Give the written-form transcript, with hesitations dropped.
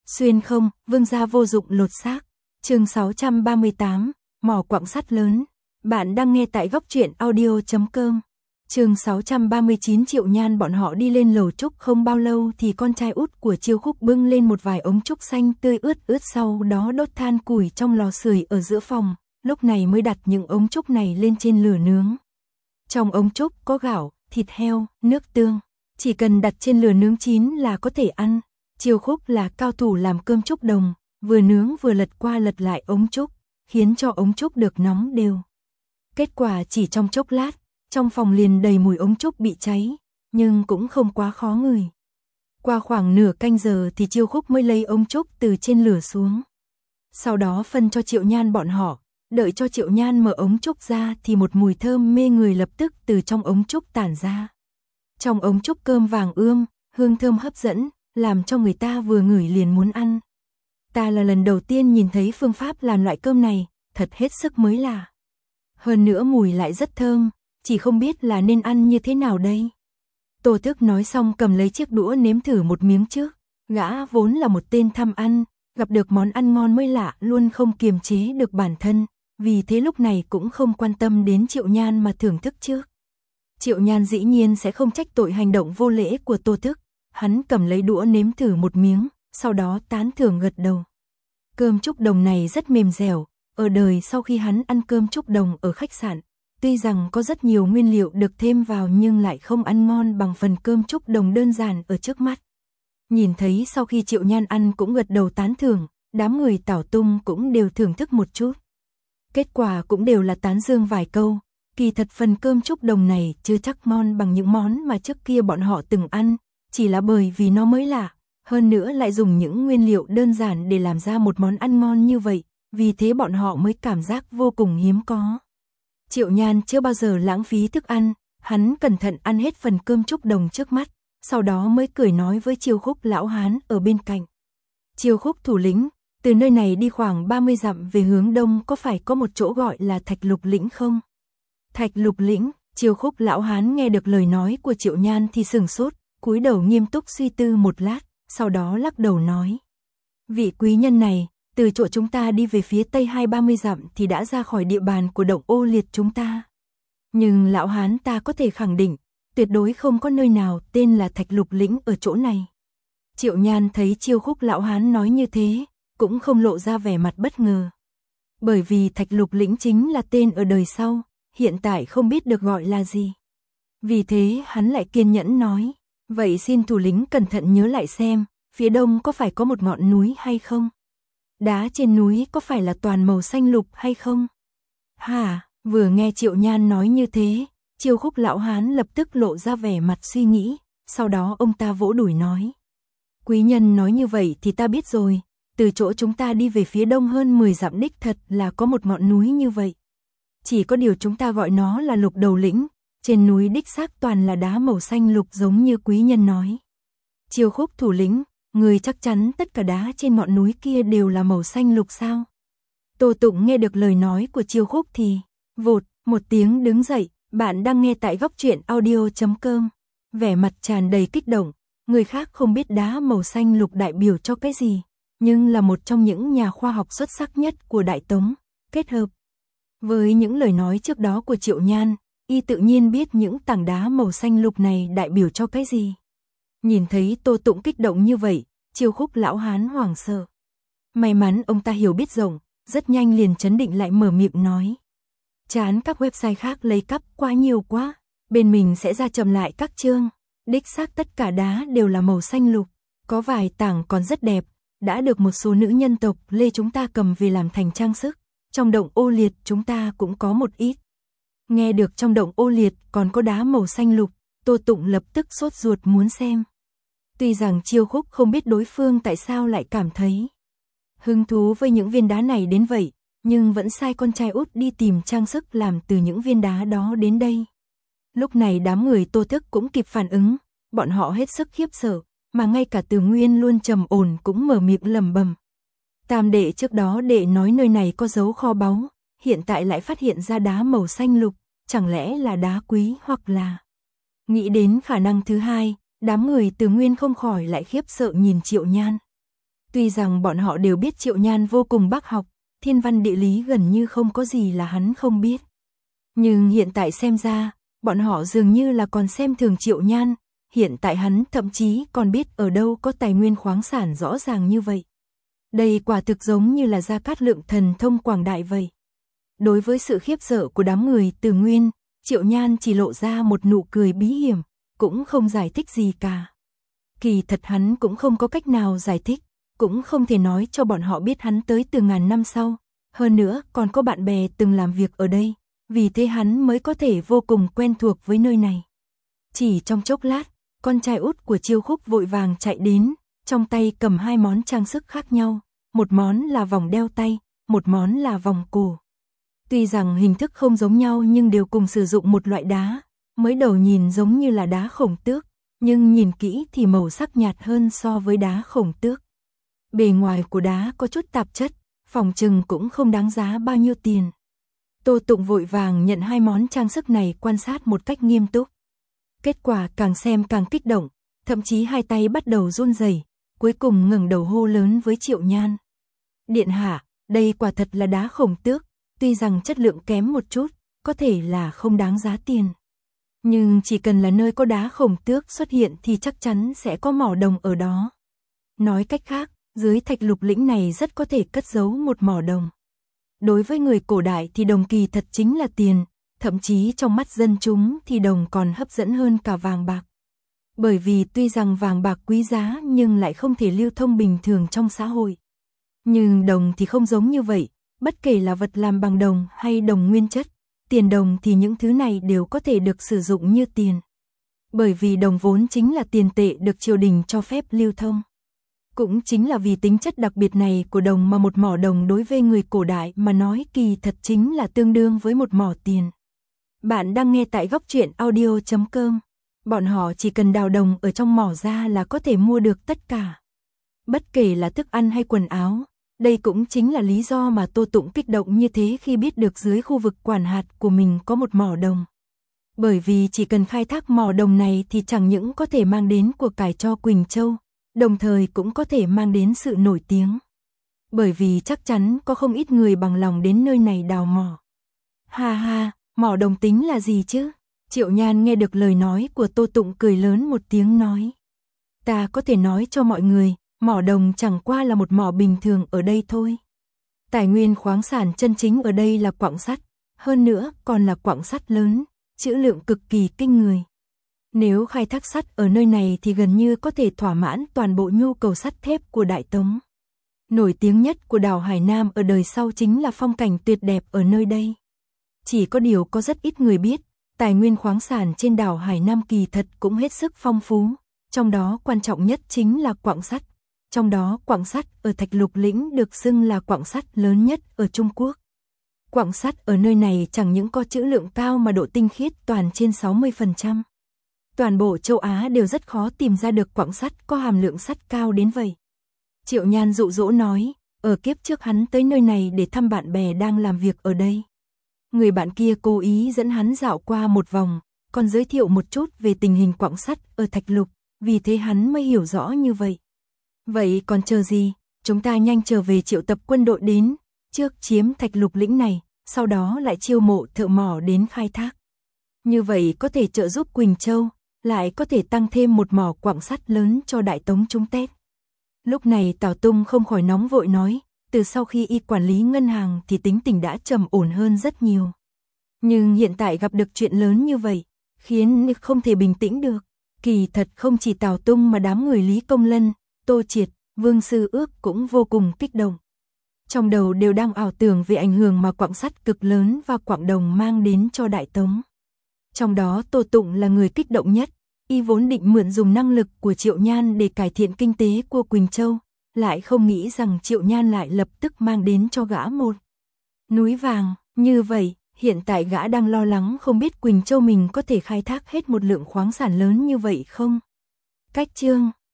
Xuyên không, vương gia vô dụng lột xác. Chương 638, mỏ quặng sắt lớn. Bạn đang nghe tại góc truyện audio.com. Chương 639. Triệu Nhan bọn họ đi lên lầu trúc không bao lâu thì con trai út của Chiêu Khúc bưng lên một vài ống trúc xanh tươi ướt sau đó đốt than củi trong lò sưởi ở giữa phòng, lúc này mới đặt những ống trúc này lên trên lửa nướng. Trong ống trúc có gạo, thịt heo, nước tương, chỉ cần đặt trên lửa nướng chín là có thể ăn. Chiêu Khúc là cao thủ làm cơm trúc đồng, vừa nướng vừa lật qua lật lại ống trúc, khiến cho ống trúc được nóng đều. Kết quả chỉ trong chốc lát, trong phòng liền đầy mùi ống trúc bị cháy, nhưng cũng không quá khó ngửi. Qua khoảng nửa canh giờ thì Chiêu Khúc mới lấy ống trúc từ trên lửa xuống. Sau đó phân cho Triệu Nhan bọn họ, đợi cho Triệu Nhan mở ống trúc ra thì một mùi thơm mê người lập tức từ trong ống trúc tản ra. Trong ống trúc cơm vàng ươm, hương thơm hấp dẫn, làm cho người ta vừa ngửi liền muốn ăn. Ta là lần đầu tiên nhìn thấy phương pháp làm loại cơm này, thật hết sức mới lạ. Hơn nữa mùi lại rất thơm, chỉ không biết là nên ăn như thế nào đây. Tô Thức nói xong cầm lấy chiếc đũa nếm thử một miếng trước. Gã vốn là một tên tham ăn, gặp được món ăn ngon mới lạ luôn không kiềm chế được bản thân, vì thế lúc này cũng không quan tâm đến Triệu Nhan mà thưởng thức trước. Triệu Nhan dĩ nhiên sẽ không trách tội hành động vô lễ của Tô Thức. Hắn cầm lấy đũa nếm thử một miếng, sau đó tán thưởng gật đầu. Cơm trúc đồng này rất mềm dẻo, ở đời sau khi hắn ăn cơm trúc đồng ở khách sạn, tuy rằng có rất nhiều nguyên liệu được thêm vào nhưng lại không ăn ngon bằng phần cơm trúc đồng đơn giản ở trước mắt. Nhìn thấy sau khi Triệu Nhan ăn cũng gật đầu tán thưởng, đám người Tảo Tung cũng đều thưởng thức một chút. Kết quả cũng đều là tán dương vài câu, kỳ thật phần cơm trúc đồng này chưa chắc ngon bằng những món mà trước kia bọn họ từng ăn. Chỉ là bởi vì nó mới lạ, hơn nữa lại dùng những nguyên liệu đơn giản để làm ra một món ăn ngon như vậy, vì thế bọn họ mới cảm giác vô cùng hiếm có. Triệu Nhan chưa bao giờ lãng phí thức ăn, hắn cẩn thận ăn hết phần cơm trúc đồng trước mắt, sau đó mới cười nói với Chiêu Khúc lão hán ở bên cạnh. Chiêu Khúc thủ lĩnh, từ nơi này đi khoảng 30 dặm về hướng đông có phải có một chỗ gọi là Thạch Lục Lĩnh không? Thạch Lục Lĩnh, Chiêu Khúc lão hán nghe được lời nói của Triệu Nhan thì sửng sốt. Cúi đầu nghiêm túc suy tư một lát, sau đó lắc đầu nói. Vị quý nhân này, từ chỗ chúng ta đi về phía tây 20-30 dặm thì đã ra khỏi địa bàn của động Ô Liệt chúng ta. Nhưng lão hán ta có thể khẳng định, tuyệt đối không có nơi nào tên là Thạch Lục Lĩnh ở chỗ này. Triệu Nhan thấy Chiêu Khúc lão hán nói như thế, cũng không lộ ra vẻ mặt bất ngờ. Bởi vì Thạch Lục Lĩnh chính là tên ở đời sau, hiện tại không biết được gọi là gì. Vì thế hắn lại kiên nhẫn nói. Vậy xin thủ lĩnh cẩn thận nhớ lại xem, phía đông có phải có một ngọn núi hay không? Đá trên núi có phải là toàn màu xanh lục hay không? Hả, vừa nghe Triệu Nhan nói như thế, Chiêu Khúc lão hán lập tức lộ ra vẻ mặt suy nghĩ, sau đó ông ta vỗ đùi nói. Quý nhân nói như vậy thì ta biết rồi, từ chỗ chúng ta đi về phía đông hơn 10 dặm đích thật là có một ngọn núi như vậy. Chỉ có điều chúng ta gọi nó là Lục Đầu Lĩnh. Trên núi đích xác toàn là đá màu xanh lục giống như quý nhân nói. Chiêu Khúc thủ lĩnh, người chắc chắn tất cả đá trên ngọn núi kia đều là màu xanh lục sao? Tô Tụng nghe được lời nói của Chiêu Khúc thì vụt một tiếng đứng dậy. Bạn đang nghe tại góc truyện audio.com. Vẻ mặt tràn đầy kích động. Người khác không biết đá màu xanh lục đại biểu cho cái gì, nhưng là một trong những nhà khoa học xuất sắc nhất của Đại Tống. Kết hợp với những lời nói trước đó của Triệu Nhan, y tự nhiên biết những tảng đá màu xanh lục này đại biểu cho cái gì. Nhìn thấy Tô Tụng kích động như vậy, Chiêu Khúc lão hán hoảng sợ. May mắn ông ta hiểu biết rộng, rất nhanh liền trấn định lại mở miệng nói. Chán các website khác lấy cắp quá nhiều quá, bên mình sẽ ra chậm lại các chương. Đích xác tất cả đá đều là màu xanh lục, có vài tảng còn rất đẹp, đã được một số nữ nhân tộc Lê chúng ta cầm về làm thành trang sức. Trong động Ô Liệt chúng ta cũng có một ít. Nghe được trong động Ô Liệt còn có đá màu xanh lục, Tô Tụng lập tức sốt ruột muốn xem. Tuy rằng Chiêu Khúc không biết đối phương tại sao lại cảm thấy hứng thú với những viên đá này đến vậy, nhưng vẫn sai con trai út đi tìm trang sức làm từ những viên đá đó đến đây. Lúc này đám người Tô Thức cũng kịp phản ứng, bọn họ hết sức khiếp sợ, mà ngay cả Từ Nguyên luôn trầm ổn cũng mở miệng lẩm bẩm. Tam đệ trước đó đệ nói nơi này có dấu kho báu, hiện tại lại phát hiện ra đá màu xanh lục, chẳng lẽ là đá quý hoặc là... Nghĩ đến khả năng thứ hai, đám người Từ Nguyên không khỏi lại khiếp sợ nhìn Triệu Nhan. Tuy rằng bọn họ đều biết Triệu Nhan vô cùng bác học, thiên văn địa lý gần như không có gì là hắn không biết. Nhưng hiện tại xem ra, bọn họ dường như là còn xem thường Triệu Nhan, hiện tại hắn thậm chí còn biết ở đâu có tài nguyên khoáng sản rõ ràng như vậy. Đây quả thực giống như là Gia Cát Lượng thần thông quảng đại vậy. Đối với sự khiếp sợ của đám người Từ Nguyên, Triệu Nhan chỉ lộ ra một nụ cười bí hiểm, cũng không giải thích gì cả. Kỳ thật hắn cũng không có cách nào giải thích, cũng không thể nói cho bọn họ biết hắn tới từ ngàn năm sau, hơn nữa còn có bạn bè từng làm việc ở đây, vì thế hắn mới có thể vô cùng quen thuộc với nơi này. Chỉ trong chốc lát, con trai út của Chiêu Khúc vội vàng chạy đến, trong tay cầm hai món trang sức khác nhau, một món là vòng đeo tay, một món là vòng cổ. Tuy rằng hình thức không giống nhau nhưng đều cùng sử dụng một loại đá, mới đầu nhìn giống như là đá khổng tước, nhưng nhìn kỹ thì màu sắc nhạt hơn so với đá khổng tước. Bề ngoài của đá có chút tạp chất, phòng chừng cũng không đáng giá bao nhiêu tiền. Tô Tụng vội vàng nhận hai món trang sức này quan sát một cách nghiêm túc. Kết quả càng xem càng kích động, thậm chí hai tay bắt đầu run rẩy, cuối cùng ngẩng đầu hô lớn với Triệu Nhan. Điện hạ, đây quả thật là đá khổng tước, tuy rằng chất lượng kém một chút, có thể là không đáng giá tiền. Nhưng chỉ cần là nơi có đá khổng tước xuất hiện thì chắc chắn sẽ có mỏ đồng ở đó. Nói cách khác, dưới thạch lục lĩnh này rất có thể cất giấu một mỏ đồng. Đối với người cổ đại thì đồng kỳ thật chính là tiền, thậm chí trong mắt dân chúng thì đồng còn hấp dẫn hơn cả vàng bạc. Bởi vì tuy rằng vàng bạc quý giá nhưng lại không thể lưu thông bình thường trong xã hội. Nhưng đồng thì không giống như vậy, bất kể là vật làm bằng đồng hay đồng nguyên chất, tiền đồng thì những thứ này đều có thể được sử dụng như tiền. Bởi vì đồng vốn chính là tiền tệ được triều đình cho phép lưu thông. Cũng chính là vì tính chất đặc biệt này của đồng mà một mỏ đồng đối với người cổ đại mà nói kỳ thật chính là tương đương với một mỏ tiền. Bạn đang nghe tại góc truyện audio.com. Bọn họ chỉ cần đào đồng ở trong mỏ ra là có thể mua được tất cả. Bất kể là thức ăn hay quần áo. Đây cũng chính là lý do mà Tô Tụng kích động như thế khi biết được dưới khu vực quản hạt của mình có một mỏ đồng. Bởi vì chỉ cần khai thác mỏ đồng này thì chẳng những có thể mang đến của cải cho Quỳnh Châu, đồng thời cũng có thể mang đến sự nổi tiếng. Bởi vì chắc chắn có không ít người bằng lòng đến nơi này đào mỏ. Ha ha, mỏ đồng tính là gì chứ? Triệu Nhan nghe được lời nói của Tô Tụng cười lớn một tiếng nói. Ta có thể nói cho mọi người, mỏ đồng chẳng qua là một mỏ bình thường ở đây thôi. Tài nguyên khoáng sản chân chính ở đây là quặng sắt, hơn nữa còn là quặng sắt lớn, trữ lượng cực kỳ kinh người. Nếu khai thác sắt ở nơi này thì gần như có thể thỏa mãn toàn bộ nhu cầu sắt thép của Đại Tống. Nổi tiếng nhất của đảo Hải Nam ở đời sau chính là phong cảnh tuyệt đẹp ở nơi đây. Chỉ có điều có rất ít người biết, tài nguyên khoáng sản trên đảo Hải Nam kỳ thật cũng hết sức phong phú, trong đó quan trọng nhất chính là quặng sắt. Trong đó quặng sắt ở Thạch Lục Lĩnh được xưng là quặng sắt lớn nhất ở Trung Quốc. Quặng sắt ở nơi này chẳng những có trữ lượng cao mà độ tinh khiết toàn trên 60%. Toàn bộ châu Á đều rất khó tìm ra được quặng sắt có hàm lượng sắt cao đến vậy. Triệu Nhan dụ dỗ nói, ở kiếp trước hắn tới nơi này để thăm bạn bè đang làm việc ở đây. Người bạn kia cố ý dẫn hắn dạo qua một vòng, còn giới thiệu một chút về tình hình quặng sắt ở Thạch Lục, vì thế hắn mới hiểu rõ như vậy. Vậy còn chờ gì, chúng ta nhanh trở về triệu tập quân đội đến, trước chiếm Thạch Lục Lĩnh này, sau đó lại chiêu mộ thợ mỏ đến khai thác. Như vậy có thể trợ giúp Quỳnh Châu, lại có thể tăng thêm một mỏ quặng sắt lớn cho Đại Tống chúng Tết. Lúc này Tào Tung không khỏi nóng vội nói, từ sau khi y quản lý ngân hàng thì tính tình đã trầm ổn hơn rất nhiều. Nhưng hiện tại gặp được chuyện lớn như vậy, khiến không thể bình tĩnh được. Kỳ thật không chỉ Tào Tung mà đám người Lý Công Lân, Tô Triệt, Vương Sư Ước cũng vô cùng kích động. Trong đầu đều đang ảo tưởng về ảnh hưởng mà quặng sắt cực lớn và quặng đồng mang đến cho Đại Tống. Trong đó Tô Tụng là người kích động nhất, y vốn định mượn dùng năng lực của Triệu Nhan để cải thiện kinh tế của Quỳnh Châu, lại không nghĩ rằng Triệu Nhan lại lập tức mang đến cho gã một núi vàng. Như vậy, hiện tại gã đang lo lắng không biết Quỳnh Châu mình có thể khai thác hết một lượng khoáng sản lớn như vậy không? Cách chương